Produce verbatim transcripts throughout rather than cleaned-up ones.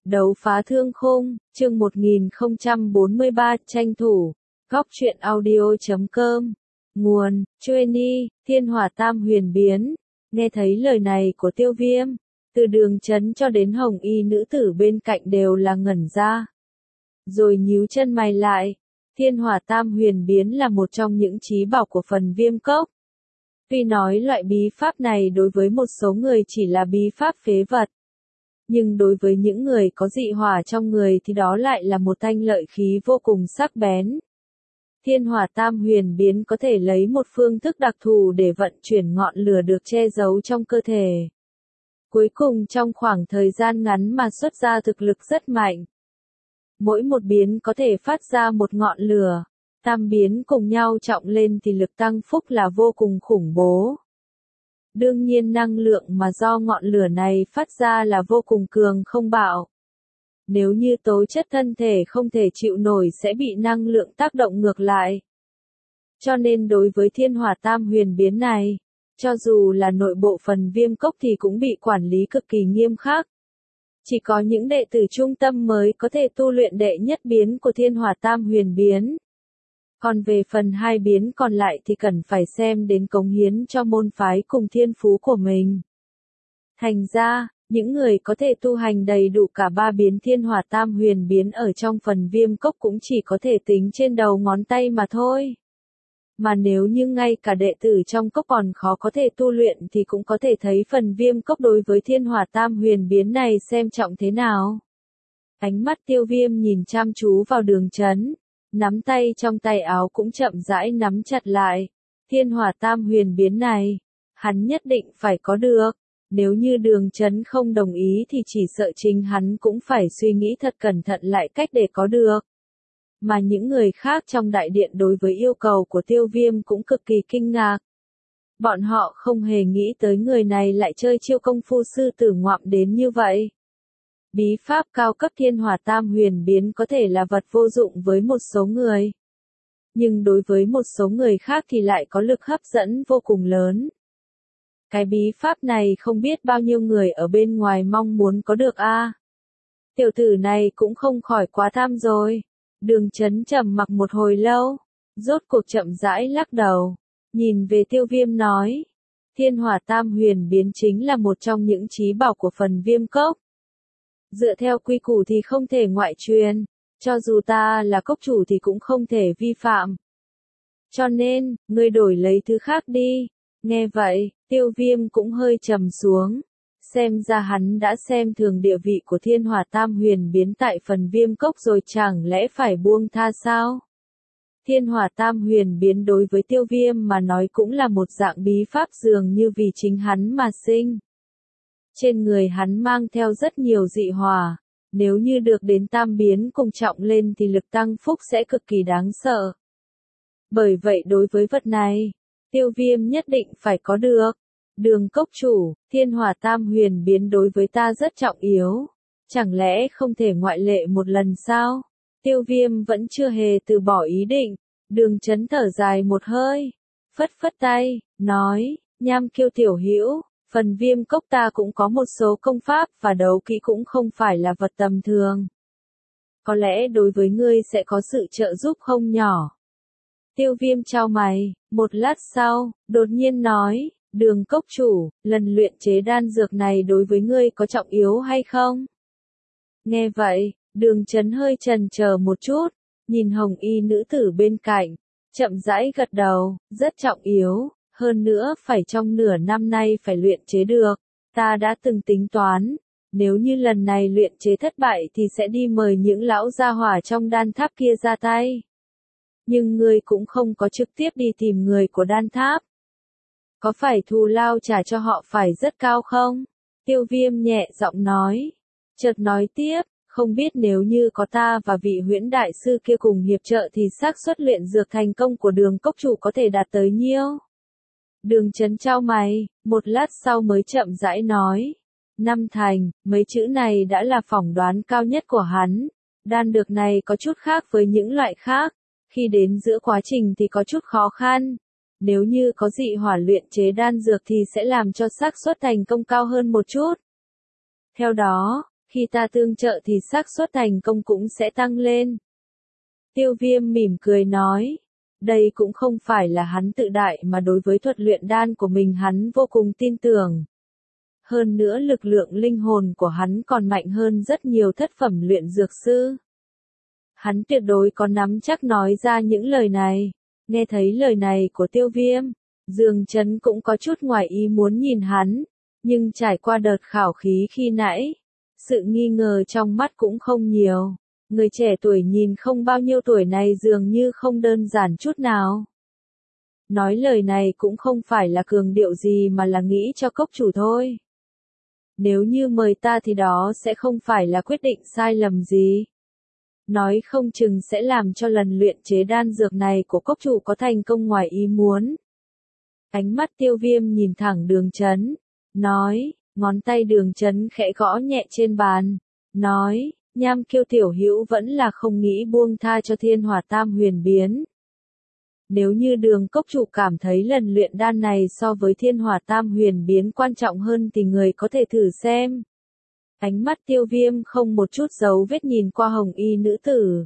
Đấu phá thương khung, chương một nghìn không trăm bốn mươi ba, tranh thủ. Góc truyện audio chấm com. Nguồn, Chueni, Thiên Hỏa Tam Huyền Biến. Nghe thấy lời này của Tiêu Viêm, từ Đường Chấn cho đến hồng y nữ tử bên cạnh đều là ngẩn ra. Rồi nhíu chân mày lại. Thiên Hỏa Tam Huyền Biến là một trong những chí bảo của phần Viêm Cốc. Tuy nói loại bí pháp này đối với một số người chỉ là bí pháp phế vật, nhưng đối với những người có dị hỏa trong người thì đó lại là một thanh lợi khí vô cùng sắc bén. Thiên Hỏa Tam Huyền Biến có thể lấy một phương thức đặc thù để vận chuyển ngọn lửa được che giấu trong cơ thể. Cuối cùng trong khoảng thời gian ngắn mà xuất ra thực lực rất mạnh. Mỗi một biến có thể phát ra một ngọn lửa, tam biến cùng nhau trọng lên thì lực tăng phúc là vô cùng khủng bố. Đương nhiên năng lượng mà do ngọn lửa này phát ra là vô cùng cường không bạo. Nếu như tố chất thân thể không thể chịu nổi sẽ bị năng lượng tác động ngược lại. Cho nên đối với Thiên Hỏa Tam Huyền Biến này, cho dù là nội bộ phần Viêm Cốc thì cũng bị quản lý cực kỳ nghiêm khắc. Chỉ có những đệ tử trung tâm mới có thể tu luyện đệ nhất biến của Thiên Hỏa Tam Huyền Biến. Còn về phần hai biến còn lại thì cần phải xem đến cống hiến cho môn phái cùng thiên phú của mình. Thành ra, những người có thể tu hành đầy đủ cả ba biến Thiên Hỏa Tam Huyền Biến ở trong phần Viêm Cốc cũng chỉ có thể tính trên đầu ngón tay mà thôi. Mà nếu như ngay cả đệ tử trong cốc còn khó có thể tu luyện thì cũng có thể thấy phần Viêm Cốc đối với Thiên Hỏa Tam Huyền Biến này xem trọng thế nào. Ánh mắt Tiêu Viêm nhìn chăm chú vào Đường Chấn, nắm tay trong tay áo cũng chậm rãi nắm chặt lại. Thiên Hỏa Tam Huyền Biến này, hắn nhất định phải có được. Nếu như Đường Chấn không đồng ý thì chỉ sợ chính hắn cũng phải suy nghĩ thật cẩn thận lại cách để có được. Mà những người khác trong đại điện đối với yêu cầu của Tiêu Viêm cũng cực kỳ kinh ngạc. Bọn họ không hề nghĩ tới người này lại chơi chiêu công phu sư tử ngoạm đến như vậy. Bí pháp cao cấp Thiên Hỏa Tam Huyền Biến có thể là vật vô dụng với một số người. Nhưng đối với một số người khác thì lại có lực hấp dẫn vô cùng lớn. Cái bí pháp này không biết bao nhiêu người ở bên ngoài mong muốn có được a. À, tiểu tử này cũng không khỏi quá tham rồi. Đường Chấn trầm mặc một hồi lâu, rốt cuộc chậm rãi lắc đầu, nhìn về Tiêu Viêm nói. Thiên Hỏa Tam Huyền Biến chính là một trong những chí bảo của phần Viêm Cốc. Dựa theo quy củ thì không thể ngoại truyền, cho dù ta là cốc chủ thì cũng không thể vi phạm. Cho nên, ngươi đổi lấy thứ khác đi. Nghe vậy, Tiêu Viêm cũng hơi trầm xuống. Xem ra hắn đã xem thường địa vị của Thiên Hỏa Tam Huyền Biến tại phần Viêm Cốc rồi, chẳng lẽ phải buông tha sao? Thiên Hỏa Tam Huyền Biến đối với Tiêu Viêm mà nói cũng là một dạng bí pháp dường như vì chính hắn mà sinh. Trên người hắn mang theo rất nhiều dị hỏa, nếu như được đến tam biến cùng trọng lên thì lực tăng phúc sẽ cực kỳ đáng sợ. Bởi vậy đối với vật này, Tiêu Viêm nhất định phải có được. Đường cốc chủ, Thiên Hỏa Tam Huyền Biến đối với ta rất trọng yếu. Chẳng lẽ không thể ngoại lệ một lần sao? Tiêu Viêm vẫn chưa hề từ bỏ ý định. Đường Chấn thở dài một hơi, phất phất tay, nói, Nham Kiêu tiểu hữu, phần Viêm Cốc ta cũng có một số công pháp và đấu kỹ cũng không phải là vật tầm thường. Có lẽ đối với ngươi sẽ có sự trợ giúp không nhỏ. Tiêu Viêm chau mày, một lát sau, đột nhiên nói, Đường cốc chủ, lần luyện chế đan dược này đối với ngươi có trọng yếu hay không? Nghe vậy, Đường Chấn hơi chần chờ một chút, nhìn hồng y nữ tử bên cạnh, chậm rãi gật đầu, rất trọng yếu, hơn nữa phải trong nửa năm nay phải luyện chế được. Ta đã từng tính toán, nếu như lần này luyện chế thất bại thì sẽ đi mời những lão gia hỏa trong đan tháp kia ra tay. Nhưng ngươi cũng không có trực tiếp đi tìm người của đan tháp. Có phải thù lao trả cho họ phải rất cao không? Tiêu Viêm nhẹ giọng nói. Chợt nói tiếp, không biết nếu như có ta và vị huyễn đại sư kia cùng hiệp trợ thì xác suất luyện dược thành công của Đường cốc chủ có thể đạt tới nhiêu? Đường Chấn chau mày, một lát sau mới chậm rãi nói. Năm thành, mấy chữ này đã là phỏng đoán cao nhất của hắn. Đan dược này có chút khác với những loại khác. Khi đến giữa quá trình thì có chút khó khăn. Nếu như có dị hỏa luyện chế đan dược thì sẽ làm cho xác suất thành công cao hơn một chút. Theo đó, Khi ta tương trợ thì xác suất thành công cũng sẽ tăng lên. Tiêu Viêm mỉm cười nói. Đây cũng không phải là hắn tự đại mà đối với thuật luyện đan của mình hắn vô cùng tin tưởng. Hơn nữa lực lượng linh hồn của hắn còn mạnh hơn rất nhiều thất phẩm luyện dược sư. Hắn tuyệt đối có nắm chắc nói ra những lời này. Nghe thấy lời này của Tiêu Viêm, Dương Chấn cũng có chút ngoài ý muốn nhìn hắn, nhưng trải qua đợt khảo khí khi nãy, sự nghi ngờ trong mắt cũng không nhiều. Người trẻ tuổi nhìn không bao nhiêu tuổi này dường như không đơn giản chút nào. Nói lời này cũng không phải là cường điệu gì mà là nghĩ cho cốc chủ thôi. Nếu như mời ta thì đó sẽ không phải là quyết định sai lầm gì. Nói không chừng sẽ làm cho lần luyện chế đan dược này của cốc chủ có thành công ngoài ý muốn. Ánh mắt Tiêu Viêm nhìn thẳng Đường Chấn, nói, ngón tay Đường Chấn khẽ gõ nhẹ trên bàn, nói, Nham Kiêu tiểu hữu vẫn là không nghĩ buông tha cho Thiên Hỏa Tam Huyền Biến. Nếu như Đường cốc chủ cảm thấy lần luyện đan này so với Thiên Hỏa Tam Huyền Biến quan trọng hơn thì người có thể thử xem. Ánh mắt Tiêu Viêm không một chút dấu vết nhìn qua hồng y nữ tử.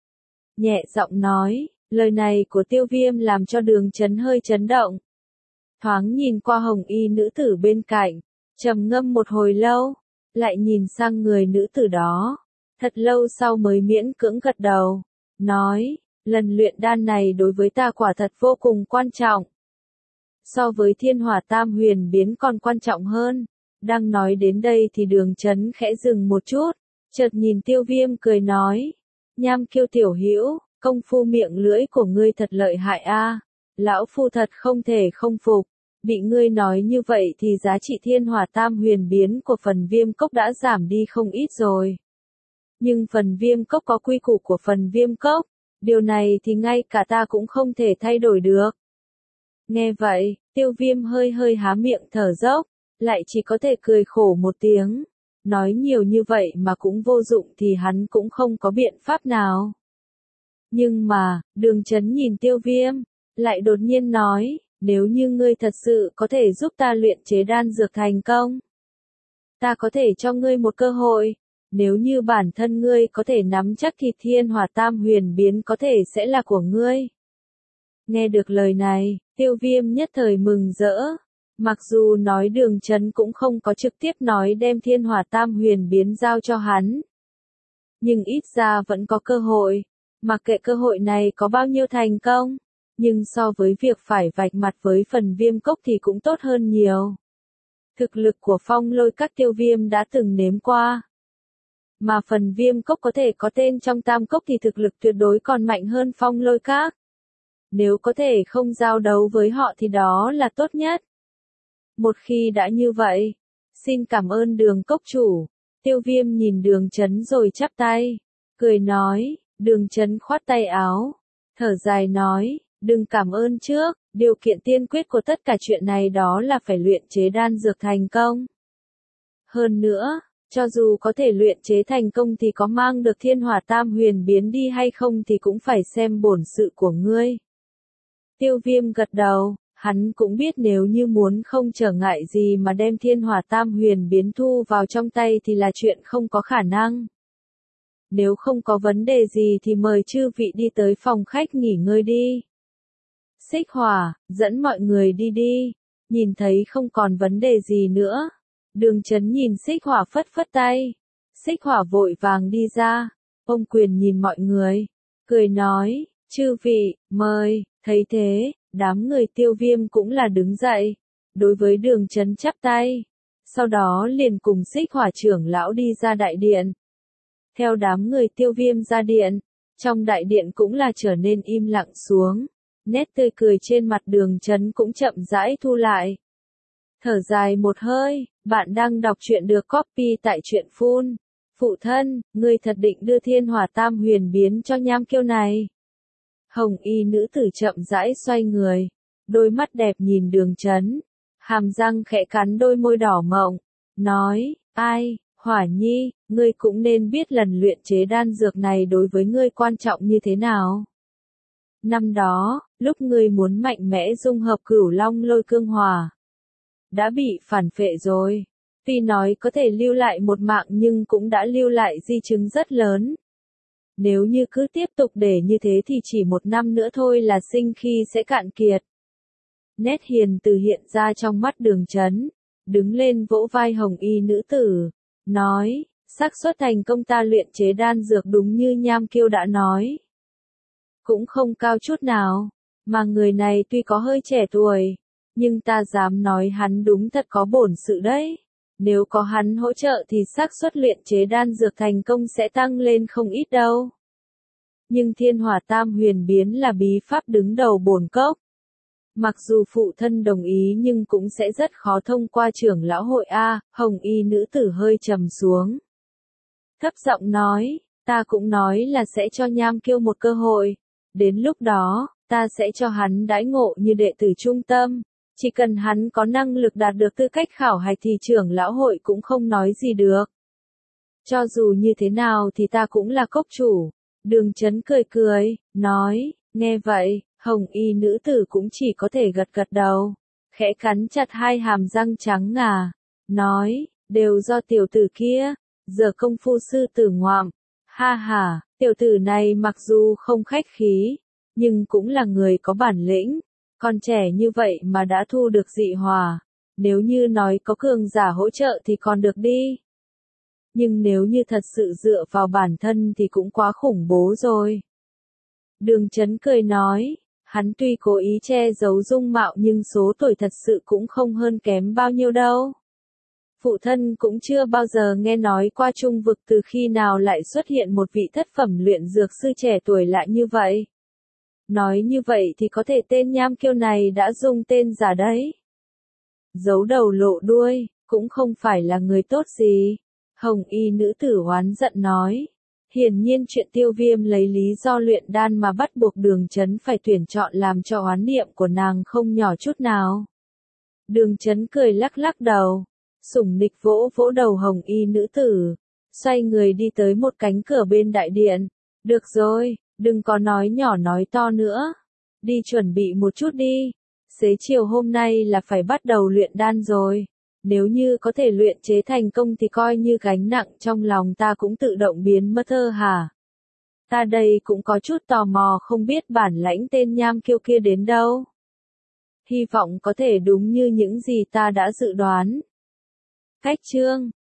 Nhẹ giọng nói, lời này của Tiêu Viêm làm cho Đường Chấn hơi chấn động. Thoáng nhìn qua hồng y nữ tử bên cạnh, trầm ngâm một hồi lâu, lại nhìn sang người nữ tử đó. Thật lâu sau mới miễn cưỡng gật đầu, nói, lần luyện đan này đối với ta quả thật vô cùng quan trọng. So với Thiên Hỏa Tam Huyền Biến còn quan trọng hơn. Đang nói đến đây thì Đường Chấn khẽ dừng một chút, chợt nhìn Tiêu Viêm cười nói, Nham Kiêu tiểu hữu, công phu miệng lưỡi của ngươi thật lợi hại a, lão phu thật không thể không phục. Bị ngươi nói như vậy thì giá trị Thiên Hỏa Tam Huyền Biến của phần Viêm Cốc đã giảm đi không ít rồi. Nhưng phần Viêm Cốc có quy củ của phần Viêm Cốc, điều này thì ngay cả ta cũng không thể thay đổi được. Nghe vậy, Tiêu Viêm hơi hơi há miệng thở dốc, lại chỉ có thể cười khổ một tiếng. Nói nhiều như vậy mà cũng vô dụng thì hắn cũng không có biện pháp nào. Nhưng mà, Đường Chấn nhìn Tiêu Viêm, lại đột nhiên nói, nếu như ngươi thật sự có thể giúp ta luyện chế đan dược thành công, ta có thể cho ngươi một cơ hội. Nếu như bản thân ngươi có thể nắm chắc thì Thiên Hỏa Tam Huyền Biến có thể sẽ là của ngươi. Nghe được lời này, Tiêu Viêm nhất thời mừng rỡ. Mặc dù nói Đường Chấn cũng không có trực tiếp nói đem Thiên Hỏa Tam Huyền Biến giao cho hắn, nhưng ít ra vẫn có cơ hội. Mặc kệ cơ hội này có bao nhiêu thành công, nhưng so với việc phải vạch mặt với phần Viêm Cốc thì cũng tốt hơn nhiều. Thực lực của Phong Lôi Các Tiêu Viêm đã từng nếm qua. Mà phần Viêm Cốc có thể có tên trong Tam Cốc thì thực lực tuyệt đối còn mạnh hơn Phong Lôi Các. Nếu có thể không giao đấu với họ thì đó là tốt nhất. Một khi đã như vậy, xin cảm ơn Đường cốc chủ. Tiêu Viêm nhìn Đường Chấn rồi chắp tay, cười nói, Đường Chấn khoát tay áo, thở dài nói, đừng cảm ơn trước, điều kiện tiên quyết của tất cả chuyện này đó là phải luyện chế đan dược thành công. Hơn nữa, cho dù có thể luyện chế thành công thì có mang được Thiên Hỏa Tam Huyền Biến đi hay không thì cũng phải xem bổn sự của ngươi. Tiêu Viêm gật đầu. Hắn cũng biết nếu như muốn không trở ngại gì mà đem Thiên Hỏa Tam Huyền Biến thu vào trong tay thì là chuyện không có khả năng. Nếu không có vấn đề gì thì mời chư vị đi tới phòng khách nghỉ ngơi đi. Xích Hỏa, dẫn mọi người đi đi. Nhìn thấy không còn vấn đề gì nữa. Đường Chấn nhìn Xích Hỏa phất phất tay. Xích Hỏa vội vàng đi ra. Ông Quyền nhìn mọi người, cười nói, chư vị, mời. Thấy thế, đám người Tiêu Viêm cũng là đứng dậy, đối với Đường Chấn chắp tay, sau đó liền cùng Xích Hỏa trưởng lão đi ra đại điện. Theo đám người Tiêu Viêm ra điện, trong đại điện cũng là trở nên im lặng xuống, nét tươi cười trên mặt Đường Chấn cũng chậm rãi thu lại. Thở dài một hơi, bạn đang đọc truyện được copy tại truyện phun. Phụ thân, ngươi thật định đưa Thiên Hỏa Tam Huyền Biến cho Nham Kiêu này? Hồng y nữ tử chậm rãi xoay người, đôi mắt đẹp nhìn Đường Chấn, hàm răng khẽ cắn đôi môi đỏ mọng, nói, ai, Hỏa Nhi, ngươi cũng nên biết lần luyện chế đan dược này đối với ngươi quan trọng như thế nào. Năm đó, lúc ngươi muốn mạnh mẽ dung hợp Cửu Long Lôi Cương Hỏa, đã bị phản phệ rồi. Tuy nói có thể lưu lại một mạng nhưng cũng đã lưu lại di chứng rất lớn. Nếu như cứ tiếp tục để như thế thì chỉ một năm nữa thôi là sinh khi sẽ cạn kiệt. Nét hiền từ hiện ra trong mắt Đường Chấn, đứng lên vỗ vai hồng y nữ tử, nói, xác suất thành công ta luyện chế đan dược đúng như Nham Kiêu đã nói. Cũng không cao chút nào, mà người này tuy có hơi trẻ tuổi, nhưng ta dám nói hắn đúng thật có bổn sự đấy. Nếu có hắn hỗ trợ thì xác suất luyện chế đan dược thành công sẽ tăng lên không ít đâu. Nhưng Thiên Hỏa Tam Huyền Biến là bí pháp đứng đầu bổn cốc. Mặc dù phụ thân đồng ý nhưng cũng sẽ rất khó thông qua trưởng lão hội A, hồng y nữ tử hơi trầm xuống. Thấp giọng nói, ta cũng nói là sẽ cho Nham Kiêu một cơ hội. Đến lúc đó, ta sẽ cho hắn đãi ngộ như đệ tử trung tâm. Chỉ cần hắn có năng lực đạt được tư cách khảo hạch thì trưởng lão hội cũng không nói gì được. Cho dù như thế nào thì ta cũng là cốc chủ. Đường Chấn cười cười, nói, nghe vậy, hồng y nữ tử cũng chỉ có thể gật gật đầu. Khẽ cắn chặt hai hàm răng trắng ngà, nói, đều do tiểu tử kia, giờ công phu sư tử ngoạm. Ha ha, tiểu tử này mặc dù không khách khí, nhưng cũng là người có bản lĩnh. Còn trẻ như vậy mà đã thu được dị hỏa, nếu như nói có cường giả hỗ trợ thì còn được đi. Nhưng nếu như thật sự dựa vào bản thân thì cũng quá khủng bố rồi. Đường Chấn cười nói, hắn tuy cố ý che giấu dung mạo nhưng số tuổi thật sự cũng không hơn kém bao nhiêu đâu. Phụ thân cũng chưa bao giờ nghe nói qua trung vực từ khi nào lại xuất hiện một vị thất phẩm luyện dược sư trẻ tuổi lại như vậy. Nói như vậy thì có thể tên Nham Kiêu này đã dùng tên giả đấy. Giấu đầu lộ đuôi, cũng không phải là người tốt gì. Hồng y nữ tử oán giận nói. Hiển nhiên chuyện Tiêu Viêm lấy lý do luyện đan mà bắt buộc Đường Chấn phải tuyển chọn làm cho oán niệm của nàng không nhỏ chút nào. Đường Chấn cười lắc lắc đầu, sủng nịch vỗ vỗ đầu hồng y nữ tử, xoay người đi tới một cánh cửa bên đại điện. Được rồi, đừng có nói nhỏ nói to nữa. Đi chuẩn bị một chút đi. Xế chiều hôm nay là phải bắt đầu luyện đan rồi. Nếu như có thể luyện chế thành công thì coi như gánh nặng trong lòng ta cũng tự động biến mất thơ hả. Ta đây cũng có chút tò mò không biết bản lãnh tên Nham Kiêu kia đến đâu. Hy vọng có thể đúng như những gì ta đã dự đoán. Cách chương